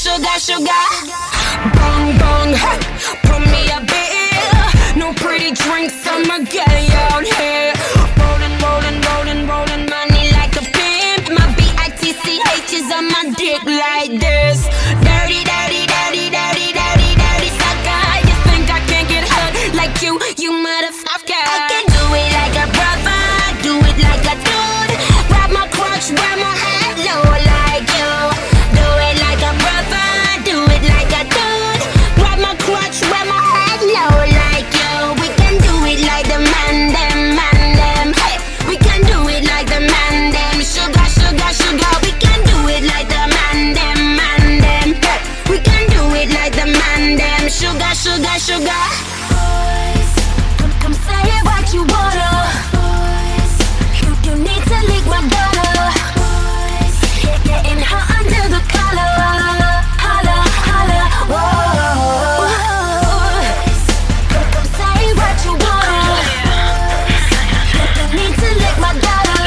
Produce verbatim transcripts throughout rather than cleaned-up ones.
sugar, sugar. Bong, bong, hey, pour me a beer. No pretty drinks, I'ma get out here. Rolling, rolling, rolling, rolling money like a pimp. My B I T C H is on my dick like this. Dirty, dirty, dirty, dirty, dirty, dirty sucker. You think I can't get hurt like you, you motherfucker. I can do it like a brother, do it like a dude. Grab my crotch, wear my head low like you. Do it like a brother, do it like a dude. Grab my crotch, wear my head low like you. We can do it like the man them, man them. Hey, we can do it like the man them. Sugar, sugar, sugar. We can do it like the man them, man them. Hey, we can do it like the man them. Sugar, sugar, sugar. Boys, come, come say what you wanna. Boys, you, you need to lick my daughter. Boys, getting hot under the collar. Holla, holla, whoa. Boys, come, come say what you wanna. You need to lick my daughter.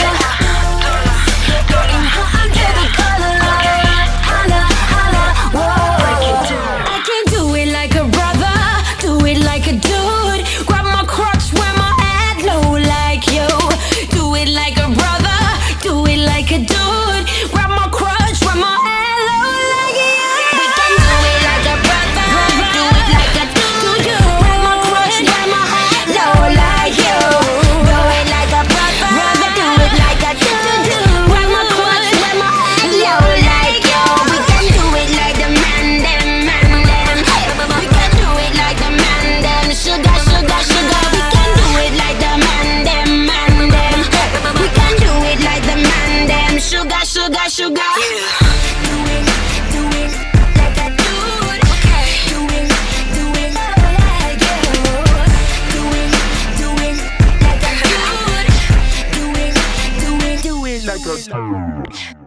Getting hot under the collar. Holla, holla, whoa. I can do it like a brother, do it like a dude. Grab my crotch, wear my head low like you. Do it like a brother, do it like a dude. Grab my crotch, wear my head low like you. We can do it like a brother, do it like a dude. Grab my crotch, wear my head low like you. Do it like a brother, do it like a dude. Grab my crotch, wear my head low like you. We can do it like the man them, man them. We can do it like the man them. Sugar, sugar, sugar. We can do it like the man them, man them. We can do it like the man them. Sugar, sugar, sugar. Do it, do it like a dude. Do it, do it like you. Do it, do it like a dude. Do it, do it, do it like a dude.